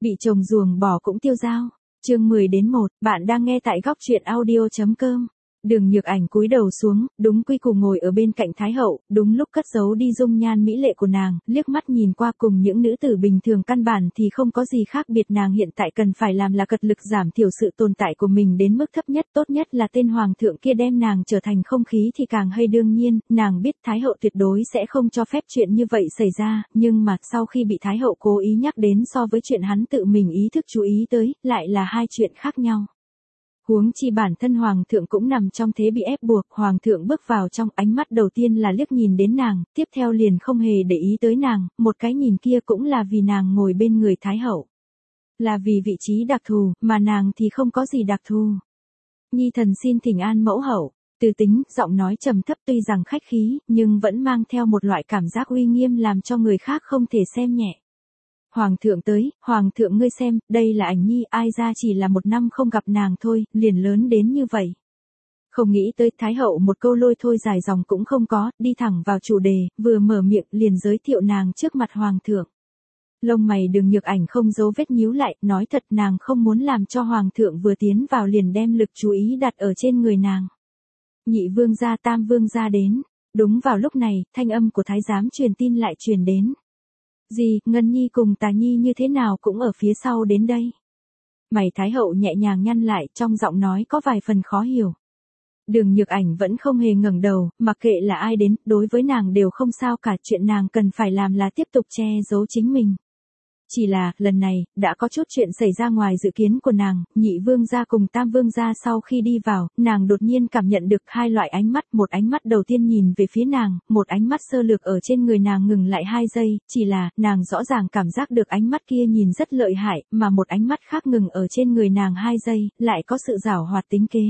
Bị chồng ruồng bỏ cũng tiêu dao. Chương 10-1, bạn đang nghe tại góc truyện audio.com. Đường Nhược Ảnh cúi đầu xuống, đúng quy củ ngồi ở bên cạnh Thái hậu, đúng lúc cất giấu đi dung nhan mỹ lệ của nàng, liếc mắt nhìn qua cùng những nữ tử bình thường căn bản thì không có gì khác biệt. Nàng hiện tại cần phải làm là cật lực giảm thiểu sự tồn tại của mình đến mức thấp nhất, tốt nhất là tên hoàng thượng kia đem nàng trở thành không khí thì càng hay. Đương nhiên, nàng biết Thái hậu tuyệt đối sẽ không cho phép chuyện như vậy xảy ra, nhưng mà sau khi bị Thái hậu cố ý nhắc đến so với chuyện hắn tự mình ý thức chú ý tới, lại là hai chuyện khác nhau. Huống chi bản thân hoàng thượng cũng nằm trong thế bị ép buộc. Hoàng thượng bước vào trong, ánh mắt đầu tiên là liếc nhìn đến nàng, tiếp theo liền không hề để ý tới nàng, một cái nhìn kia cũng là vì nàng ngồi bên người Thái hậu. Là vì vị trí đặc thù, mà nàng thì không có gì đặc thù. Nhi thần xin thỉnh an mẫu hậu. Từ tính, giọng nói trầm thấp tuy rằng khách khí, nhưng vẫn mang theo một loại cảm giác uy nghiêm làm cho người khác không thể xem nhẹ. Hoàng thượng tới, hoàng thượng ngươi xem, đây là Ảnh Nhi, ai ra chỉ là 1 năm không gặp nàng thôi, liền lớn đến như vậy. Không nghĩ tới Thái hậu một câu lôi thôi dài dòng cũng không có, đi thẳng vào chủ đề, vừa mở miệng liền giới thiệu nàng trước mặt hoàng thượng. Lông mày Đường Nhược Ảnh không giấu vết nhíu lại, nói thật nàng không muốn làm cho hoàng thượng vừa tiến vào liền đem lực chú ý đặt ở trên người nàng. Nhị vương gia tam vương gia đến. Đúng vào lúc này, thanh âm của thái giám truyền tin lại truyền đến. Gì, Ngân Nhi cùng Tà Nhi như thế nào cũng ở phía sau đến đây. Mày Thái hậu nhẹ nhàng nhăn lại, trong giọng nói có vài phần khó hiểu. Đường Nhược Ảnh vẫn không hề ngẩng đầu, mặc kệ là ai đến, đối với nàng đều không sao cả. Chuyện nàng cần phải làm là tiếp tục che giấu chính mình. Chỉ là, lần này, đã có chút chuyện xảy ra ngoài dự kiến của nàng. Nhị vương gia cùng tam vương gia sau khi đi vào, nàng đột nhiên cảm nhận được hai loại ánh mắt. Một ánh mắt đầu tiên nhìn về phía nàng, một ánh mắt sơ lược ở trên người nàng ngừng lại 2 giây. Chỉ là, nàng rõ ràng cảm giác được ánh mắt kia nhìn rất lợi hại, mà một ánh mắt khác ngừng ở trên người nàng 2 giây, lại có sự giảo hoạt tính kế.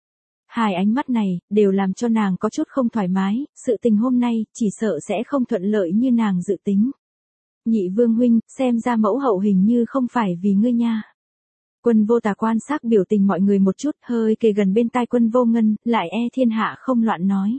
Hai ánh mắt này, đều làm cho nàng có chút không thoải mái. Sự tình hôm nay, chỉ sợ sẽ không thuận lợi như nàng dự tính. Nhị vương huynh, xem ra mẫu hậu hình như không phải vì ngươi nha. Quân Vô Tà quan sát biểu tình mọi người một chút, hơi kề gần bên tai Quân Vô Ngân, lại thiên hạ không loạn nói.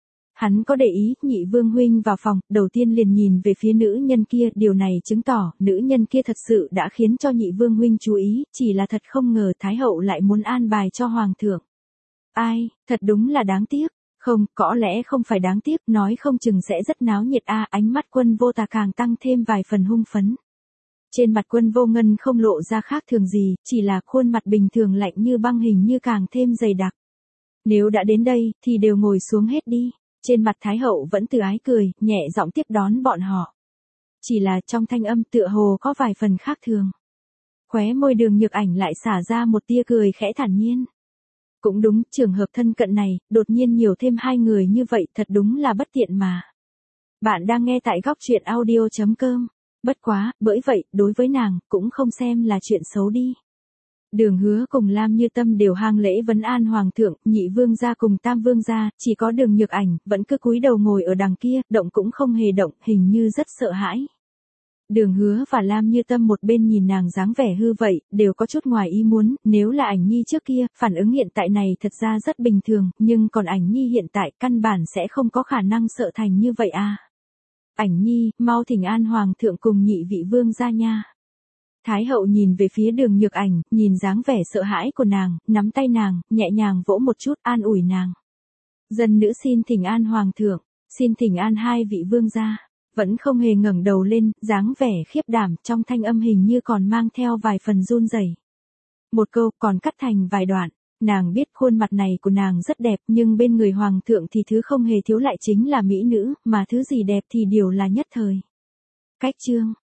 Hắn có để ý, nhị vương huynh vào phòng, đầu tiên liền nhìn về phía nữ nhân kia, điều này chứng tỏ, nữ nhân kia thật sự đã khiến cho nhị vương huynh chú ý, chỉ là thật không ngờ Thái hậu lại muốn an bài cho hoàng thượng. Ai, thật đúng là đáng tiếc. Không, có lẽ không phải đáng tiếc, nói không chừng sẽ rất náo nhiệt ánh mắt Quân Vô Tà càng tăng thêm vài phần hung phấn. Trên mặt Quân Vô Ngân không lộ ra khác thường gì, chỉ là khuôn mặt bình thường lạnh như băng hình như càng thêm dày đặc. Nếu đã đến đây, thì đều ngồi xuống hết đi. Trên mặt Thái hậu vẫn từ ái cười, nhẹ giọng tiếp đón bọn họ. Chỉ là trong thanh âm tựa hồ có vài phần khác thường. Khóe môi Đường Nhược Ảnh lại xả ra một tia cười khẽ thản nhiên. Cũng đúng, trường hợp thân cận này, đột nhiên nhiều thêm 2 người như vậy thật đúng là bất tiện mà. Bạn đang nghe tại góc truyện audio.com. Bất quá, bởi vậy, đối với nàng, cũng không xem là chuyện xấu đi. Đường Hứa cùng Lam Như Tâm đều hang lễ vấn an hoàng thượng, nhị vương gia cùng tam vương gia, chỉ có Đường Nhược Ảnh, vẫn cứ cúi đầu ngồi ở đằng kia, động cũng không hề động, hình như rất sợ hãi. Đường Hứa và Lam Như Tâm một bên nhìn nàng dáng vẻ hư vậy, đều có chút ngoài ý muốn, nếu là Ảnh Nhi trước kia, phản ứng hiện tại này thật ra rất bình thường, nhưng còn Ảnh Nhi hiện tại căn bản sẽ không có khả năng sợ thành như vậy Ảnh Nhi, mau thỉnh an hoàng thượng cùng nhị vị vương gia nha. Thái hậu nhìn về phía Đường Nhược Ảnh, nhìn dáng vẻ sợ hãi của nàng, nắm tay nàng, nhẹ nhàng vỗ một chút an ủi nàng. Dân nữ xin thỉnh an hoàng thượng, xin thỉnh an 2 vị vương gia. Vẫn không hề ngẩng đầu lên, dáng vẻ khiếp đảm, trong thanh âm hình như còn mang theo vài phần run rẩy. Một câu còn cắt thành vài đoạn, nàng biết khuôn mặt này của nàng rất đẹp, nhưng bên người hoàng thượng thì thứ không hề thiếu lại chính là mỹ nữ, mà thứ gì đẹp thì đều là nhất thời. Cách chương,